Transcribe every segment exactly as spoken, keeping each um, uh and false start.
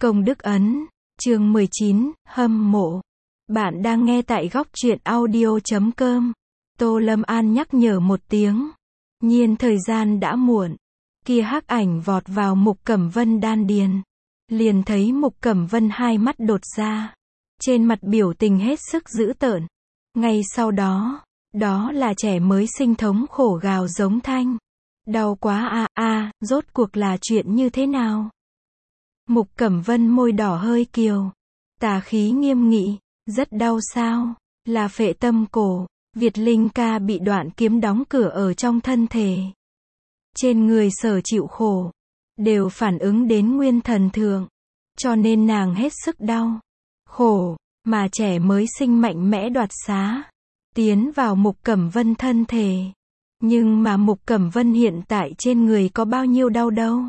Công đức ấn, chương mười chín, hâm mộ. Bạn đang nghe tại góc truyện audio chấm com. Tô Lâm An nhắc nhở một tiếng. Nhiên thời gian đã muộn. Kia hắc ảnh vọt vào Mục Cẩm Vân đan điền. Liền thấy Mục Cẩm Vân hai mắt đột ra. Trên mặt biểu tình hết sức dữ tợn. Ngay sau đó, đó là trẻ mới sinh thống khổ gào giống thanh. Đau quá a a, rốt cuộc là chuyện như thế nào? Mục Cẩm Vân môi đỏ hơi kiều. Tà khí nghiêm nghị, rất đau sao? Là phệ tâm cổ, Việt Linh ca bị đoạn kiếm đóng cửa ở trong thân thể. Trên người sở chịu khổ, đều phản ứng đến nguyên thần thượng. Cho nên nàng hết sức đau, khổ, mà trẻ mới sinh mạnh mẽ đoạt xá. Tiến vào Mục Cẩm Vân thân thể. Nhưng mà Mục Cẩm Vân hiện tại trên người có bao nhiêu đau đâu?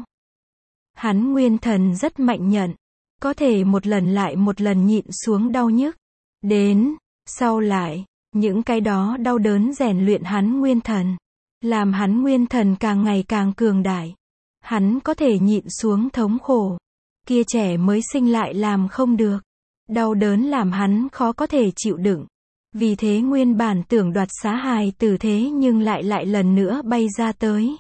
Hắn nguyên thần rất mạnh nhận, có thể một lần lại một lần nhịn xuống đau nhức. Đến, sau lại, những cái đó đau đớn rèn luyện hắn nguyên thần, làm hắn nguyên thần càng ngày càng cường đại. Hắn có thể nhịn xuống thống khổ. Kia trẻ mới sinh lại làm không được. Đau đớn làm hắn khó có thể chịu đựng. Vì thế nguyên bản tưởng đoạt xá hài tử thế nhưng lại lại lần nữa bay ra tới.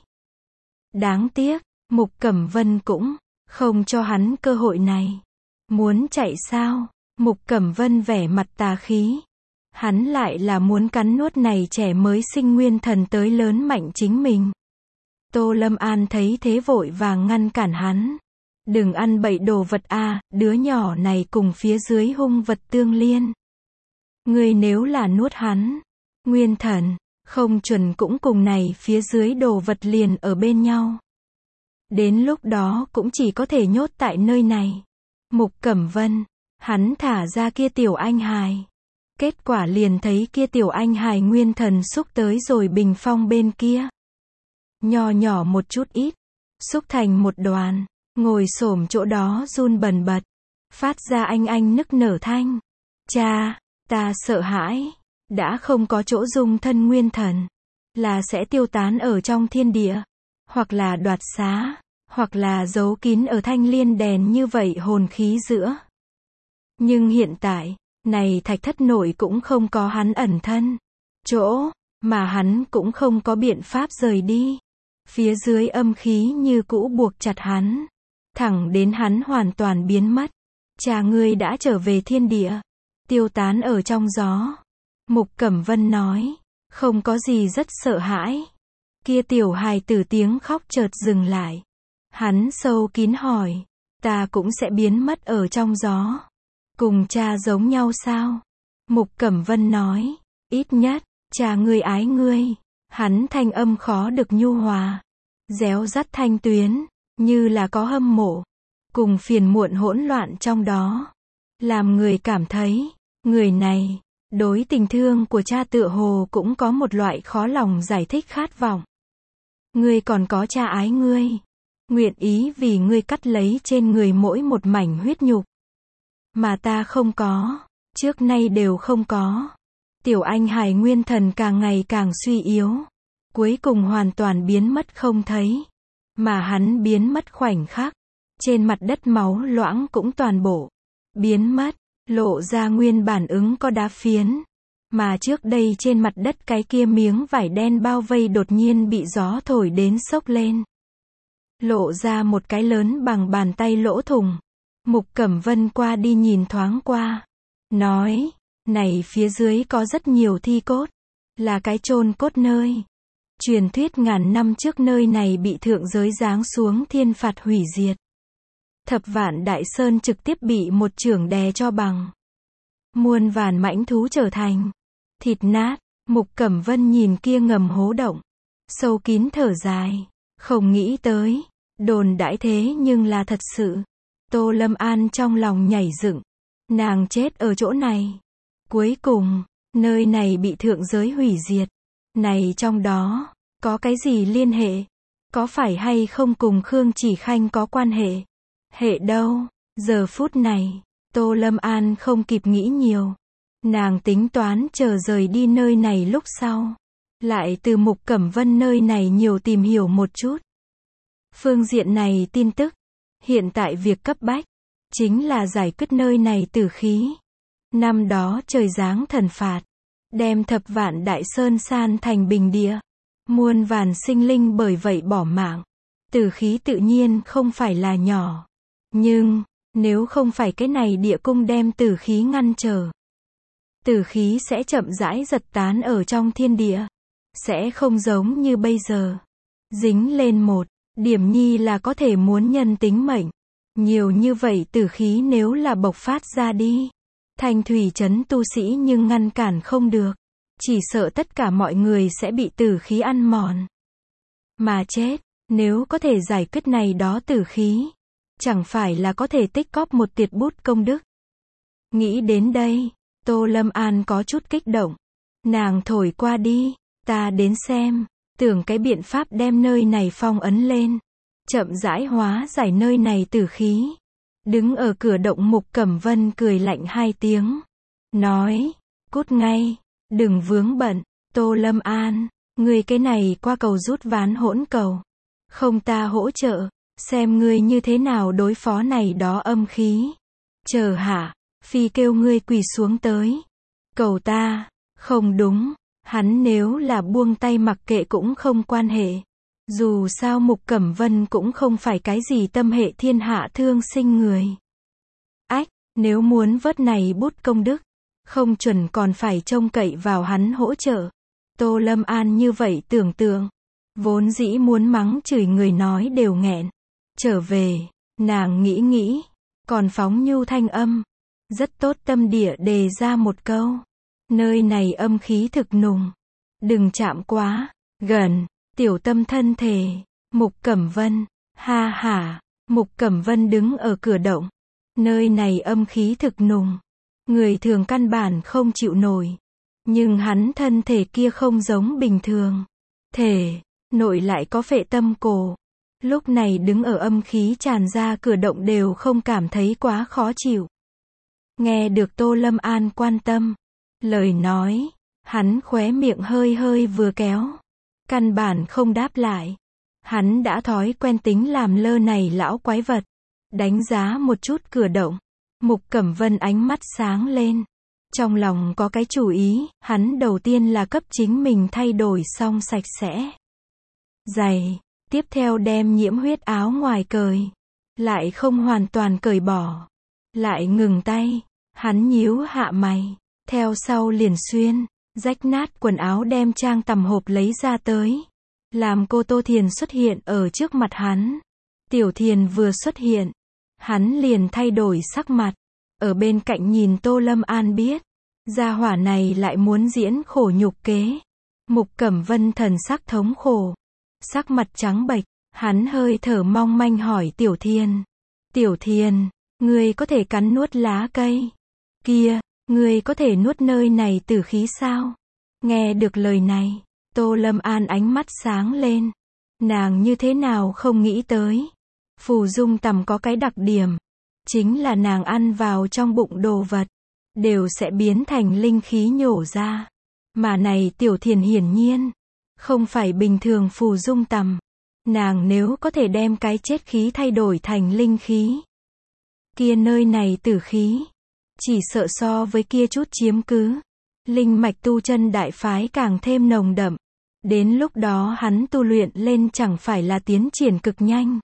Đáng tiếc, Mục Cẩm Vân cũng không cho hắn cơ hội này. Muốn chạy sao? Mục Cẩm Vân vẻ mặt tà khí. Hắn lại là muốn cắn nuốt này trẻ mới sinh nguyên thần tới lớn mạnh chính mình. Tô Lâm An thấy thế vội vàng ngăn cản hắn. Đừng ăn bậy đồ vật a, đứa nhỏ này cùng phía dưới hung vật tương liên. Ngươi nếu là nuốt hắn, nguyên thần, không chuẩn cũng cùng này phía dưới đồ vật liền ở bên nhau. Đến lúc đó cũng chỉ có thể nhốt tại nơi này. Mục Cẩm Vân, hắn thả ra kia tiểu anh hài. Kết quả liền thấy kia tiểu anh hài nguyên thần xúc tới rồi bình phong bên kia. Nho nhỏ một chút ít, xúc thành một đoàn, ngồi xổm chỗ đó run bần bật, phát ra anh anh nức nở thanh. Cha, ta sợ hãi, đã không có chỗ dung thân nguyên thần, là sẽ tiêu tán ở trong thiên địa, hoặc là đoạt xá, hoặc là giấu kín ở thanh liên đèn như vậy hồn khí giữa. Nhưng hiện tại, này thạch thất nội cũng không có hắn ẩn thân chỗ, mà hắn cũng không có biện pháp rời đi. Phía dưới âm khí như cũ buộc chặt hắn, thẳng đến hắn hoàn toàn biến mất. Cha ngươi đã trở về thiên địa, tiêu tán ở trong gió. Mục Cẩm Vân nói, không có gì rất sợ hãi. Kia tiểu hài tử tiếng khóc chợt dừng lại. Hắn sâu kín hỏi, ta cũng sẽ biến mất ở trong gió. Cùng cha giống nhau sao? Mục Cẩm Vân nói, ít nhất, cha ngươi ái ngươi. Hắn thanh âm khó được nhu hòa, réo rắt thanh tuyến, như là có hâm mộ, cùng phiền muộn hỗn loạn trong đó. Làm người cảm thấy, người này, đối tình thương của cha tựa hồ cũng có một loại khó lòng giải thích khát vọng. Ngươi còn có cha ái ngươi, nguyện ý vì ngươi cắt lấy trên người mỗi một mảnh huyết nhục. Mà ta không có, trước nay đều không có. Tiểu anh hài nguyên thần càng ngày càng suy yếu, cuối cùng hoàn toàn biến mất không thấy. Mà hắn biến mất khoảnh khắc, trên mặt đất máu loãng cũng toàn bộ biến mất, lộ ra nguyên bản ứng có đá phiến. Mà trước đây trên mặt đất cái kia miếng vải đen bao vây đột nhiên bị gió thổi đến xốc lên. Lộ ra một cái lớn bằng bàn tay lỗ thủng. Mục Cẩm Vân qua đi nhìn thoáng qua. Nói, này phía dưới có rất nhiều thi cốt. Là cái chôn cốt nơi. Truyền thuyết ngàn năm trước nơi này bị thượng giới giáng xuống thiên phạt hủy diệt. Thập vạn đại sơn trực tiếp bị một chưởng đè cho bằng. Muôn vàn mãnh thú trở thành thịt nát. Mục Cẩm Vân nhìn kia ngầm hố động, sâu kín thở dài. Không nghĩ tới, đồn đãi thế nhưng là thật sự. Tô Lâm An trong lòng nhảy dựng. Nàng chết ở chỗ này. Cuối cùng, nơi này bị thượng giới hủy diệt. Này trong đó, có cái gì liên hệ? Có phải hay không cùng Khương Chỉ Khanh có quan hệ? Hệ đâu? Giờ phút này, Tô Lâm An không kịp nghĩ nhiều. Nàng tính toán chờ rời đi nơi này lúc sau. Lại từ Mục Cẩm Vân nơi này nhiều tìm hiểu một chút. Phương diện này tin tức. Hiện tại việc cấp bách, chính là giải quyết nơi này tử khí. Năm đó trời giáng thần phạt, đem thập vạn đại sơn san thành bình địa. Muôn vàn sinh linh bởi vậy bỏ mạng. Tử khí tự nhiên không phải là nhỏ. Nhưng, nếu không phải cái này địa cung đem tử khí ngăn trở, tử khí sẽ chậm rãi giật tán ở trong thiên địa. Sẽ không giống như bây giờ. Dính lên một điểm nhi là có thể muốn nhân tính mệnh. Nhiều như vậy tử khí nếu là bộc phát ra đi, Thanh thủy trấn tu sĩ nhưng ngăn cản không được. Chỉ sợ tất cả mọi người sẽ bị tử khí ăn mòn. Mà chết, nếu có thể giải quyết này đó tử khí, chẳng phải là có thể tích cóp một tiệt bút công đức. Nghĩ đến đây, Tô Lâm An có chút kích động. Nàng thổi qua đi, ta đến xem, tưởng cái biện pháp đem nơi này phong ấn lên. Chậm rãi hóa giải nơi này tử khí. Đứng ở cửa động Mục Cẩm Vân cười lạnh hai tiếng. Nói, cút ngay, đừng vướng bận, Tô Lâm An, ngươi cái này qua cầu rút ván hỗn cầu. Không ta hỗ trợ, xem ngươi như thế nào đối phó này đó âm khí. Chờ hả, phi kêu ngươi quỳ xuống tới. Cầu ta, không đúng, hắn nếu là buông tay mặc kệ cũng không quan hệ. Dù sao Mục Cẩm Vân cũng không phải cái gì tâm hệ thiên hạ thương sinh người. Ách, nếu muốn vớt này bút công đức, không chuẩn còn phải trông cậy vào hắn hỗ trợ. Tô Lâm An như vậy tưởng tượng, vốn dĩ muốn mắng chửi người nói đều nghẹn. Trở về, nàng nghĩ nghĩ, còn phóng nhu thanh âm, rất tốt tâm địa đề ra một câu. Nơi này âm khí thực nùng, đừng chạm quá gần, tiểu tâm thân thể. Mục Cẩm Vân, ha ha, Mục Cẩm Vân đứng ở cửa động. Nơi này âm khí thực nùng, người thường căn bản không chịu nổi. Nhưng hắn thân thể kia không giống bình thường. Thể, nội lại có phệ tâm cổ. Lúc này đứng ở âm khí tràn ra cửa động đều không cảm thấy quá khó chịu. Nghe được Tô Lâm An quan tâm, lời nói, hắn khóe miệng hơi hơi vừa kéo. Căn bản không đáp lại. Hắn đã thói quen tính làm lơ này lão quái vật. Đánh giá một chút cửa động. Mục Cẩm Vân ánh mắt sáng lên. Trong lòng có cái chủ ý, hắn đầu tiên là cấp chính mình thay đổi xong sạch sẽ giày, tiếp theo đem nhiễm huyết áo ngoài cởi, lại không hoàn toàn cởi bỏ, lại ngừng tay, hắn nhíu hạ mày, theo sau liền xuyên, rách nát quần áo đem trang tằm hộp lấy ra tới, làm cô Tô Thiền xuất hiện ở trước mặt hắn. Tiểu Thiền vừa xuất hiện, hắn liền thay đổi sắc mặt. Ở bên cạnh nhìn Tô Lâm An biết, gia hỏa này lại muốn diễn khổ nhục kế. Mục Cẩm Vân thần sắc thống khổ, sắc mặt trắng bệch, hắn hơi thở mong manh hỏi Tiểu Thiền. Tiểu Thiền, ngươi có thể cắn nuốt lá cây kia, ngươi có thể nuốt nơi này tử khí sao? Nghe được lời này, Tô Lâm An ánh mắt sáng lên. Nàng như thế nào không nghĩ tới. Phù dung tằm có cái đặc điểm, chính là nàng ăn vào trong bụng đồ vật, đều sẽ biến thành linh khí nhổ ra. Mà này Tiểu Thiền hiển nhiên, không phải bình thường phù dung tằm. Nàng nếu có thể đem cái chết khí thay đổi thành linh khí, kia nơi này tử khí, chỉ sợ so với kia chút chiếm cứ, linh mạch tu chân đại phái càng thêm nồng đậm. Đến lúc đó hắn tu luyện lên chẳng phải là tiến triển cực nhanh.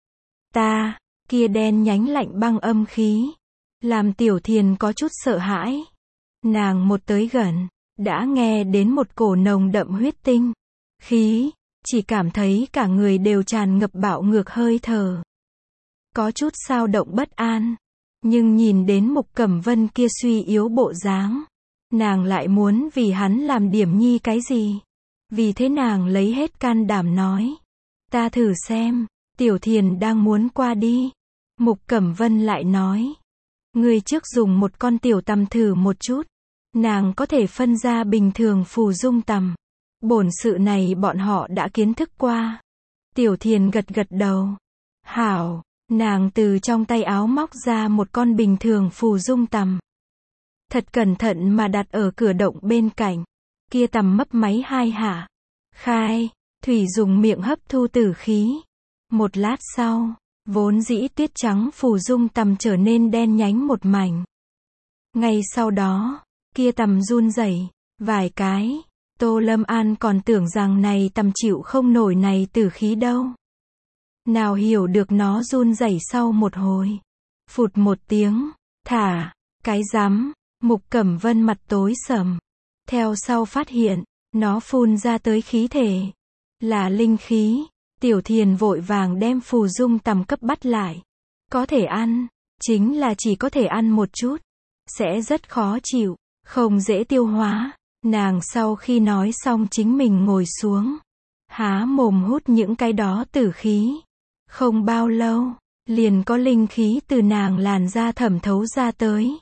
Ta, kia đen nhánh lạnh băng âm khí, làm Tiểu Thiền có chút sợ hãi. Nàng một tới gần, đã nghe đến một cổ nồng đậm huyết tinh khí, chỉ cảm thấy cả người đều tràn ngập bạo ngược hơi thở. Có chút xao động bất an, nhưng nhìn đến Mục Cẩm Vân kia suy yếu bộ dáng, nàng lại muốn vì hắn làm điểm nhi cái gì. Vì thế nàng lấy hết can đảm nói, ta thử xem. Tiểu Thiền đang muốn qua đi, Mục Cẩm Vân lại nói, ngươi trước dùng một con tiểu tằm thử một chút, nàng có thể phân ra bình thường phù dung tằm. Bổn sự này bọn họ đã kiến thức qua. Tiểu Thiền gật gật đầu. Hảo, nàng từ trong tay áo móc ra một con bình thường phù dung tằm. Thật cẩn thận mà đặt ở cửa động bên cạnh. Kia tằm mấp máy hai hạ. Khai, thủy dùng miệng hấp thu tử khí. Một lát sau, Vốn dĩ tuyết trắng phù dung tằm trở nên đen nhánh một mảnh. Ngay sau đó, kia tằm run rẩy vài cái. Tô Lâm An còn tưởng rằng này tằm chịu không nổi này tử khí đâu. Nào hiểu được nó run rẩy sau một hồi. Phụt một tiếng, thả, cái rắm, Mục Cẩm Vân mặt tối sầm. Theo sau phát hiện, nó phun ra tới khí thể. Là linh khí. Tiểu Thiền vội vàng đem phù dung tằm cấp bắt lại. Có thể ăn, chính là chỉ có thể ăn một chút. Sẽ rất khó chịu, không dễ tiêu hóa. Nàng sau khi nói xong chính mình ngồi xuống. Há mồm hút những cái đó tử khí. Không bao lâu, liền có linh khí từ nàng làn da thẩm thấu ra tới.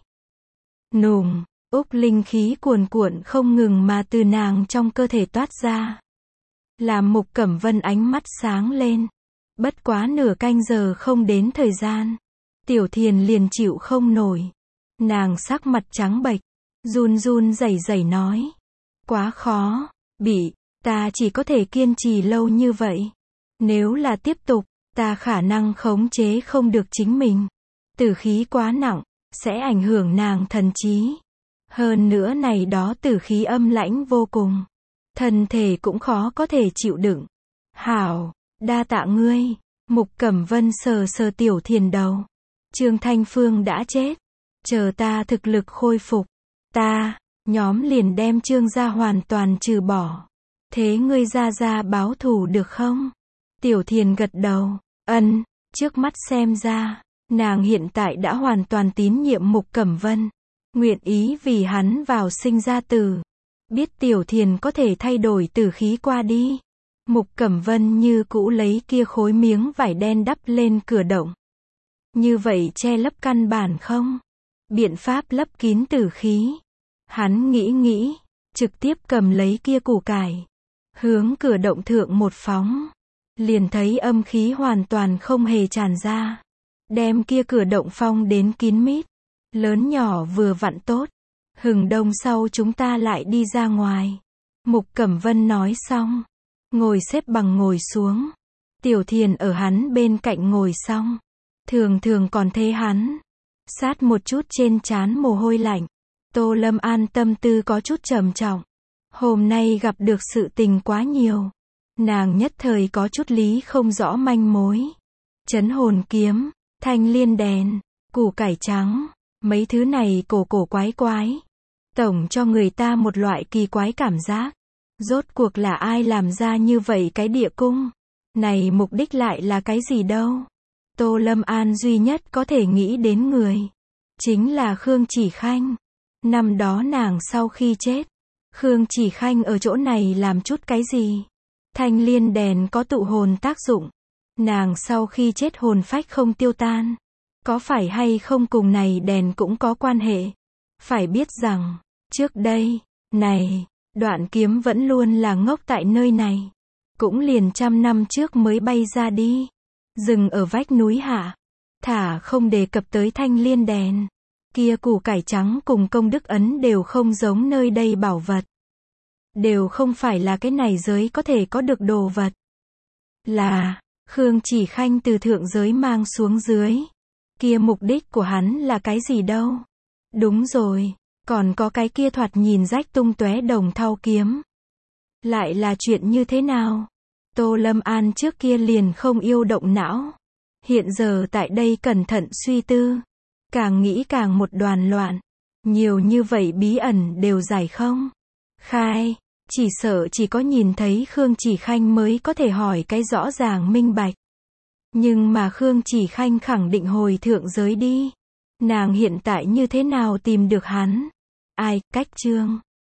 Nùng, úc linh khí cuồn cuộn không ngừng mà từ nàng trong cơ thể toát ra. Làm Mục Cẩm Vân ánh mắt sáng lên. Bất quá nửa canh giờ không đến thời gian. Tiểu Thiền liền chịu không nổi. Nàng sắc mặt trắng bệch, run run rẩy rẩy nói. Quá khó, bị, ta chỉ có thể kiên trì lâu như vậy. Nếu là tiếp tục, ta khả năng khống chế không được chính mình. Tử khí quá nặng, sẽ ảnh hưởng nàng thần trí. Hơn nữa này đó tử khí âm lãnh vô cùng. Thân thể cũng khó có thể chịu đựng. Hảo, đa tạ ngươi. Mục Cẩm Vân sờ sờ Tiểu Thiền đầu. Trương Thanh Phương đã chết. Chờ ta thực lực khôi phục. Ta, nhóm liền đem Trương gia hoàn toàn trừ bỏ. Thế ngươi ra ra báo thù được không? Tiểu Thiền gật đầu. Ân, trước mắt xem ra, nàng hiện tại đã hoàn toàn tín nhiệm Mục Cẩm Vân. Nguyện ý vì hắn vào sinh ra tử. Biết Tiểu Thiền có thể thay đổi tử khí qua đi. Mục Cẩm Vân như cũ lấy kia khối miếng vải đen đắp lên cửa động. Như vậy che lấp căn bản không? Biện pháp lấp kín tử khí. Hắn nghĩ nghĩ, trực tiếp cầm lấy kia củ cải. Hướng cửa động thượng một phóng. Liền thấy âm khí hoàn toàn không hề tràn ra. Đem kia cửa động phong đến kín mít. Lớn nhỏ vừa vặn tốt. Hừng đông sau chúng ta lại đi ra ngoài. Mục Cẩm Vân nói xong. Ngồi xếp bằng ngồi xuống. Tiểu Thiền ở hắn bên cạnh ngồi xong. Thường thường còn thấy hắn. Sát một chút trên trán mồ hôi lạnh. Tô Lâm An tâm tư có chút trầm trọng. Hôm nay gặp được sự tình quá nhiều. Nàng nhất thời có chút lý không rõ manh mối. Trấn hồn kiếm, thanh liên đèn, củ cải trắng. Mấy thứ này cổ cổ quái quái. Tổng cho người ta một loại kỳ quái cảm giác. Rốt cuộc là ai làm ra như vậy cái địa cung? Này mục đích lại là cái gì đâu? Tô Lâm An duy nhất có thể nghĩ đến người. Chính là Khương Chỉ Khanh. Năm đó nàng sau khi chết. Khương Chỉ Khanh ở chỗ này làm chút cái gì? Thanh liên đèn có tụ hồn tác dụng. Nàng sau khi chết hồn phách không tiêu tan. Có phải hay không cùng này đèn cũng có quan hệ? Phải biết rằng, trước đây, này, đoạn kiếm vẫn luôn là ngốc tại nơi này. Cũng liền trăm năm trước mới bay ra đi. Dừng ở vách núi hạ. Thả không đề cập tới thanh liên đèn. Kia củ cải trắng cùng công đức ấn đều không giống nơi đây bảo vật. Đều không phải là cái này giới có thể có được đồ vật. Là, Khương Chỉ Khanh từ thượng giới mang xuống dưới. Kia mục đích của hắn là cái gì đâu? Đúng rồi, còn có cái kia thoạt nhìn rách tung tóe đồng thau kiếm. Lại là chuyện như thế nào? Tô Lâm An trước kia liền không yêu động não. Hiện giờ tại đây cẩn thận suy tư. Càng nghĩ càng một đoàn loạn. Nhiều như vậy bí ẩn đều giải không? Khai, chỉ sợ chỉ có nhìn thấy Khương Chỉ Khanh mới có thể hỏi cái rõ ràng minh bạch. Nhưng mà Khương Chỉ Khanh khẳng định hồi thượng giới đi. Nàng hiện tại như thế nào tìm được hắn? Ai, cách chương.